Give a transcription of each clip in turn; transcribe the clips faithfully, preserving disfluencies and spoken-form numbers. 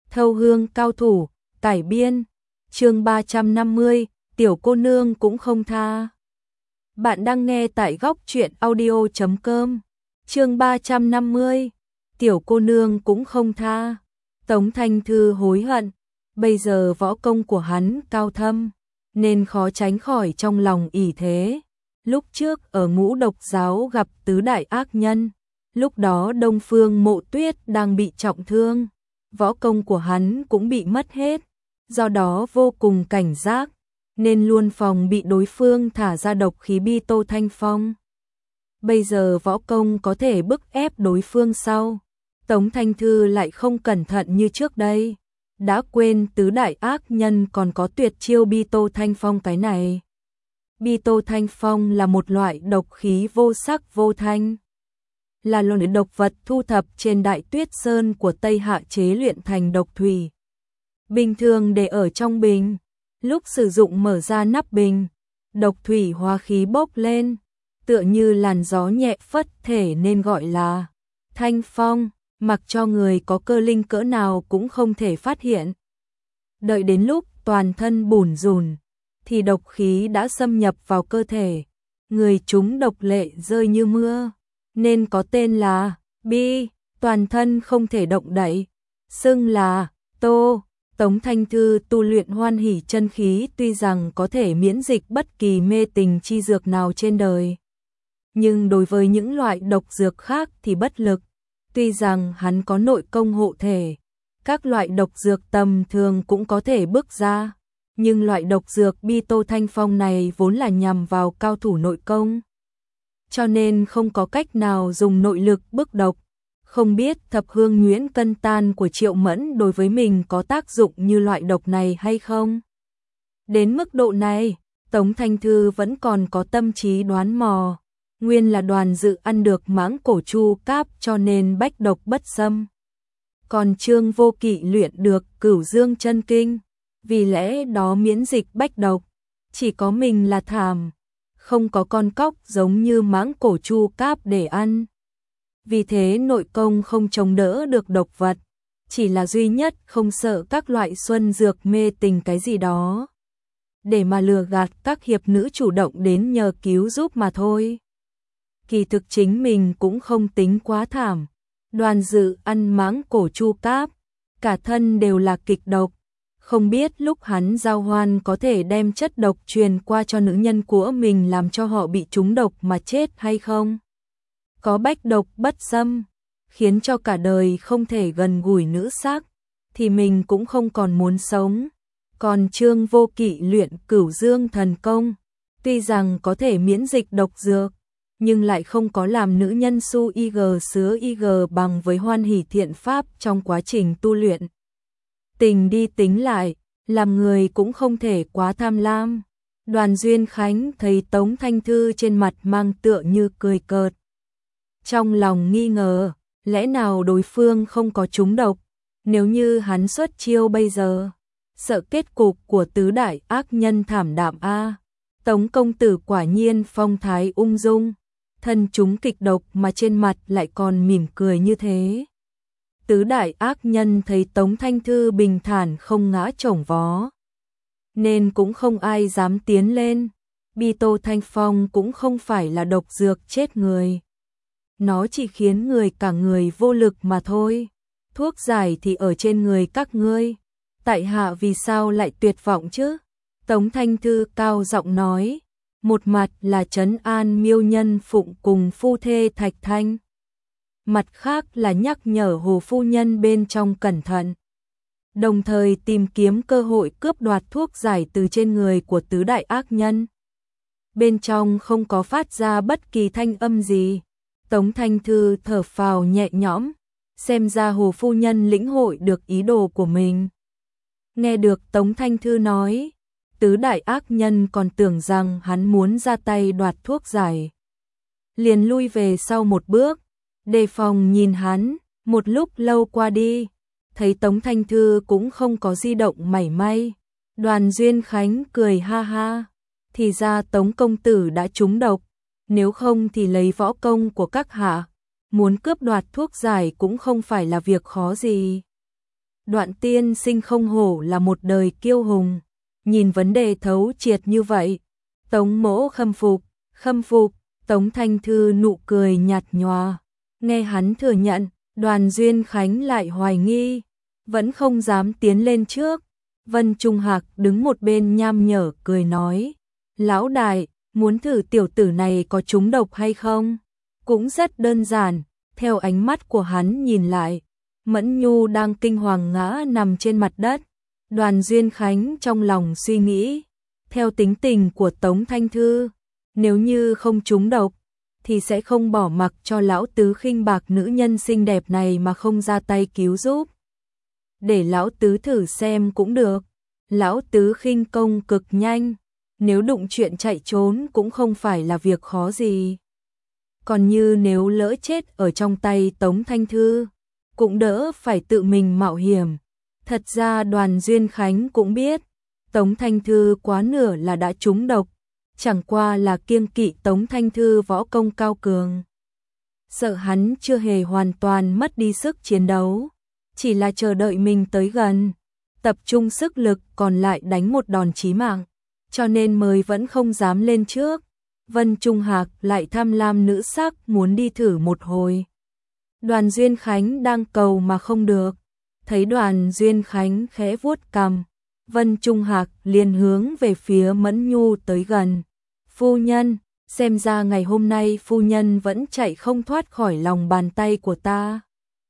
Thâu hương cao thủ, cải biên, chương ba trăm năm mươi, tiểu cô nương cũng không tha. Bạn đang nghe tại góc truyện audio chấm com, chương ba trăm năm mươi, tiểu cô nương cũng không tha. Tống Thanh Thư hối hận, bây giờ võ công của hắn cao thâm, nên khó tránh khỏi trong lòng ỷ thế. Lúc trước ở Ngũ Độc giáo gặp tứ đại ác nhân, lúc đó Đông Phương Mộ Tuyết đang bị trọng thương, võ công của hắn cũng bị mất hết, do đó vô cùng cảnh giác, nên luôn phòng bị đối phương thả ra độc khí bi tô thanh phong. Bây giờ võ công có thể bức ép đối phương sau, Tống Thanh Thư lại không cẩn thận như trước đây, đã quên tứ đại ác nhân còn có tuyệt chiêu bi tô thanh phong cái này. Bi tô thanh phong là một loại độc khí vô sắc vô thanh, là loại độc vật thu thập trên Đại Tuyết Sơn của Tây Hạ chế luyện thành độc thủy. Bình thường để ở trong bình, lúc sử dụng mở ra nắp bình, độc thủy hóa khí bốc lên, tựa như làn gió nhẹ phất thể nên gọi là thanh phong, mặc cho người có cơ linh cỡ nào cũng không thể phát hiện. Đợi đến lúc toàn thân bủn rủn, thì độc khí đã xâm nhập vào cơ thể, người chúng độc lệ rơi như mưa, nên có tên là bi, toàn thân không thể động đậy, xưng là tô. Tống Thanh Thư tu luyện Hoan Hỷ chân khí tuy rằng có thể miễn dịch bất kỳ mê tình chi dược nào trên đời, nhưng đối với những loại độc dược khác thì bất lực. Tuy rằng hắn có nội công hộ thể, các loại độc dược tầm thường cũng có thể bước ra, nhưng loại độc dược bi tô thanh phong này vốn là nhằm vào cao thủ nội công, cho nên không có cách nào dùng nội lực bức độc. Không biết thập hương nhuyễn cân tan của Triệu Mẫn đối với mình có tác dụng như loại độc này hay không? Đến mức độ này, Tống Thanh Thư vẫn còn có tâm trí đoán mò, nguyên là Đoàn Dự ăn được mãng cổ chu cáp cho nên bách độc bất xâm. Còn Trương Vô Kỵ luyện được Cửu Dương chân kinh, vì lẽ đó miễn dịch bách độc, chỉ có mình là thảm, không có con cóc giống như mãng cổ chu cáp để ăn. Vì thế nội công không chống đỡ được độc vật, chỉ là duy nhất không sợ các loại xuân dược mê tình cái gì đó, để mà lừa gạt các hiệp nữ chủ động đến nhờ cứu giúp mà thôi. Kỳ thực chính mình cũng không tính quá thảm. Đoàn Dự ăn mãng cổ chu cáp, cả thân đều là kịch độc, không biết lúc hắn giao hoan có thể đem chất độc truyền qua cho nữ nhân của mình làm cho họ bị trúng độc mà chết hay không. Có bách độc bất xâm, khiến cho cả đời không thể gần gũi nữ sắc, thì mình cũng không còn muốn sống. Còn Trương Vô Kỵ luyện Cửu Dương thần công, tuy rằng có thể miễn dịch độc dược, nhưng lại không có làm nữ nhân su ig sứa ig bằng với Hoan Hỷ thiện pháp trong quá trình tu luyện. Tình đi tính lại, làm người cũng không thể quá tham lam. Đoàn Duyên Khánh thấy Tống Thanh Thư trên mặt mang tựa như cười cợt, trong lòng nghi ngờ, lẽ nào đối phương không có trúng độc, nếu như hắn xuất chiêu bây giờ, sợ kết cục của tứ đại ác nhân thảm đạm a. Tống công tử quả nhiên phong thái ung dung, thân chúng kịch độc mà trên mặt lại còn mỉm cười như thế. Tứ đại ác nhân thấy Tống Thanh Thư bình thản không ngã chổng vó, nên cũng không ai dám tiến lên. Bi tô thanh phong cũng không phải là độc dược chết người, nó chỉ khiến người cả người vô lực mà thôi. Thuốc giải thì ở trên người các ngươi, tại hạ vì sao lại tuyệt vọng chứ? Tống Thanh Thư cao giọng nói, một mặt là trấn an Miêu Nhân Phụng cùng phu thê Thạch Thanh, mặt khác là nhắc nhở Hồ phu nhân bên trong cẩn thận, đồng thời tìm kiếm cơ hội cướp đoạt thuốc giải từ trên người của tứ đại ác nhân. Bên trong không có phát ra bất kỳ thanh âm gì. Tống Thanh Thư thở phào nhẹ nhõm, xem ra Hồ phu nhân lĩnh hội được ý đồ của mình. Nghe được Tống Thanh Thư nói, tứ đại ác nhân còn tưởng rằng hắn muốn ra tay đoạt thuốc giải, liền lui về sau một bước, đề phòng nhìn hắn. Một lúc lâu qua đi, thấy Tống Thanh Thư cũng không có di động mảy may, Đoàn Duyên Khánh cười ha ha, thì ra Tống công tử đã trúng độc, nếu không thì lấy võ công của các hạ, muốn cướp đoạt thuốc giải cũng không phải là việc khó gì. Đoạn tiên sinh không hổ là một đời kiêu hùng, nhìn vấn đề thấu triệt như vậy. Tống mỗ khâm phục, khâm phục, Tống Thanh Thư nụ cười nhạt nhòa. Nghe hắn thừa nhận, Đoàn Duyên Khánh lại hoài nghi, vẫn không dám tiến lên trước. Vân Trung Hạc đứng một bên nham nhở cười nói, lão đại, muốn thử tiểu tử này có trúng độc hay không? Cũng rất đơn giản, theo ánh mắt của hắn nhìn lại, Mẫn Nhu đang kinh hoàng ngã nằm trên mặt đất. Đoàn Duyên Khánh trong lòng suy nghĩ, theo tính tình của Tống Thanh Thư, nếu như không trúng độc, thì sẽ không bỏ mặc cho lão tứ khinh bạc nữ nhân xinh đẹp này mà không ra tay cứu giúp. Để lão tứ thử xem cũng được, lão tứ khinh công cực nhanh, nếu đụng chuyện chạy trốn cũng không phải là việc khó gì. Còn như nếu lỡ chết ở trong tay Tống Thanh Thư, cũng đỡ phải tự mình mạo hiểm. Thật ra Đoàn Duyên Khánh cũng biết, Tống Thanh Thư quá nửa là đã trúng độc, chẳng qua là kiêng kỵ Tống Thanh Thư võ công cao cường. Sợ hắn chưa hề hoàn toàn mất đi sức chiến đấu, chỉ là chờ đợi mình tới gần, tập trung sức lực còn lại đánh một đòn chí mạng, cho nên mới vẫn không dám lên trước. Vân Trung Hạc lại tham lam nữ sắc muốn đi thử một hồi. Đoàn Duyên Khánh đang cầu mà không được, thấy Đoàn Duyên Khánh khẽ vuốt cằm, Vân Trung Hạc liền hướng về phía Mẫn Nhu tới gần. Phu nhân, xem ra ngày hôm nay phu nhân vẫn chạy không thoát khỏi lòng bàn tay của ta.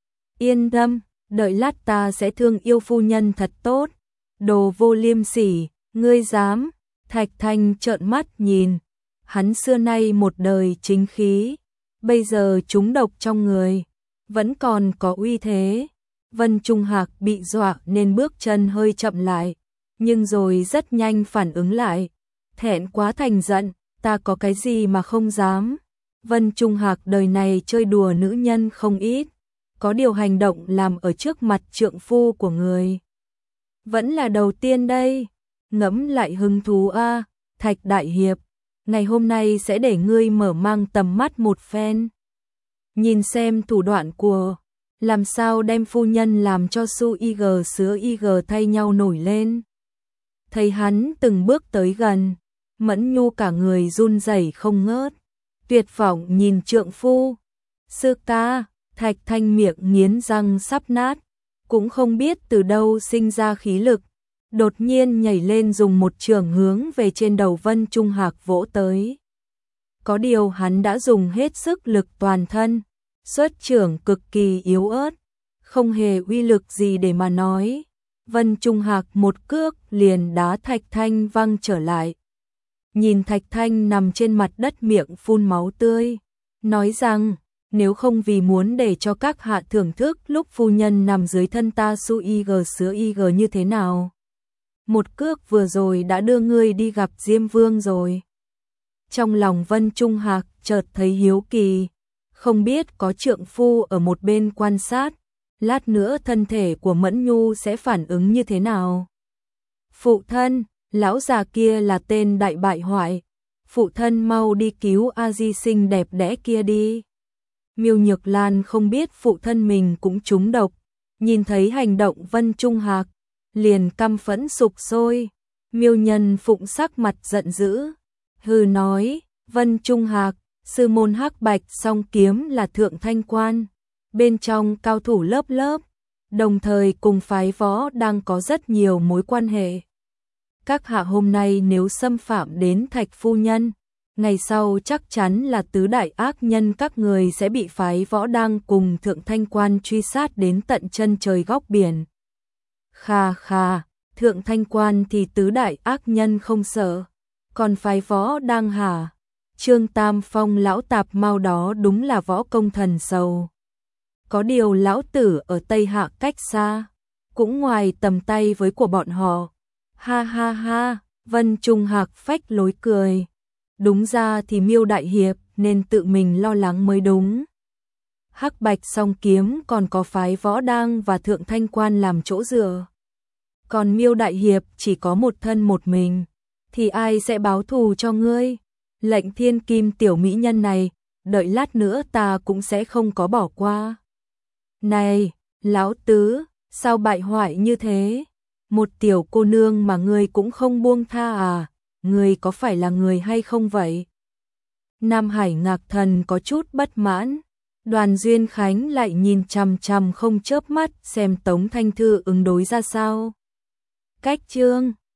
Yên tâm, đợi lát ta sẽ thương yêu phu nhân thật tốt. Đồ vô liêm sỉ, ngươi dám? Thạch Thanh trợn mắt nhìn, hắn xưa nay một đời chính khí, bây giờ trúng độc trong người, vẫn còn có uy thế. Vân Trung Hạc bị dọa nên bước chân hơi chậm lại, nhưng rồi rất nhanh phản ứng lại, thẹn quá thành giận, ta có cái gì mà không dám. Vân Trung Hạc đời này chơi đùa nữ nhân không ít, có điều hành động làm ở trước mặt trượng phu của người vẫn là đầu tiên đây. Ngẫm lại hứng thú a, à, Thạch đại hiệp, ngày hôm nay sẽ để ngươi mở mang tầm mắt một phen. Nhìn xem thủ đoạn của, làm sao đem phu nhân làm cho su ig sứa ig thay nhau nổi lên. Thấy hắn từng bước tới gần, Mẫn Nhu cả người run rẩy không ngớt, tuyệt vọng nhìn trượng phu. Sư ca, Thạch Thanh miệng nghiến răng sắp nát, cũng không biết từ đâu sinh ra khí lực, đột nhiên nhảy lên dùng một chưởng hướng về trên đầu Vân Trung Hạc vỗ tới. Có điều hắn đã dùng hết sức lực toàn thân, xuất chưởng cực kỳ yếu ớt, không hề uy lực gì để mà nói. Vân Trung Hạc một cước liền đá Thạch Thanh văng trở lại. Nhìn Thạch Thanh nằm trên mặt đất miệng phun máu tươi, nói rằng, nếu không vì muốn để cho các hạ thưởng thức lúc phu nhân nằm dưới thân ta su ig sứa ig như thế nào, một cước vừa rồi đã đưa ngươi đi gặp Diêm Vương rồi. Trong lòng Vân Trung Hạc chợt thấy hiếu kỳ, không biết có trượng phu ở một bên quan sát, lát nữa thân thể của Mẫn Nhu sẽ phản ứng như thế nào. Phụ thân, lão già kia là tên đại bại hoại, phụ thân mau đi cứu A Di xinh đẹp đẽ kia đi. Miêu Nhược Lan không biết phụ thân mình cũng trúng độc, nhìn thấy hành động Vân Trung Hạc, liền căm phẫn sục sôi. Miêu Nhân Phụng sắc mặt giận dữ, hừ nói, Vân Trung Hạc, sư môn Hắc Bạch song kiếm là thượng thanh quan, bên trong cao thủ lớp lớp, đồng thời cùng phái võ đang có rất nhiều mối quan hệ. Các hạ hôm nay nếu xâm phạm đến Thạch phu nhân, ngày sau chắc chắn là tứ đại ác nhân các người sẽ bị phái võ đang cùng thượng thanh quan truy sát đến tận chân trời góc biển. Kha kha, thượng thanh quan thì tứ đại ác nhân không sợ, còn phái võ đang hả? Trương Tam Phong lão tạp mau đó đúng là võ công thần sầu. Có điều lão tử ở Tây Hạ cách xa, cũng ngoài tầm tay với của bọn họ. Ha ha ha, Vân Trung Hạc phách lối cười. Đúng ra thì Miêu đại hiệp nên tự mình lo lắng mới đúng. Hắc Bạch song kiếm còn có phái võ đang và thượng thanh quan làm chỗ dựa. Còn Miêu đại hiệp chỉ có một thân một mình, thì ai sẽ báo thù cho ngươi? Lệnh thiên kim tiểu mỹ nhân này, đợi lát nữa ta cũng sẽ không có bỏ qua. Này, lão tứ, Sao bại hoại như thế? Một tiểu cô nương mà ngươi cũng không buông tha à? Ngươi có phải là người hay không vậy? Nam Hải Ngạc Thần có chút bất mãn. Đoàn Duyên Khánh lại nhìn chằm chằm không chớp mắt xem Tống Thanh Thư ứng đối ra sao. Cách chương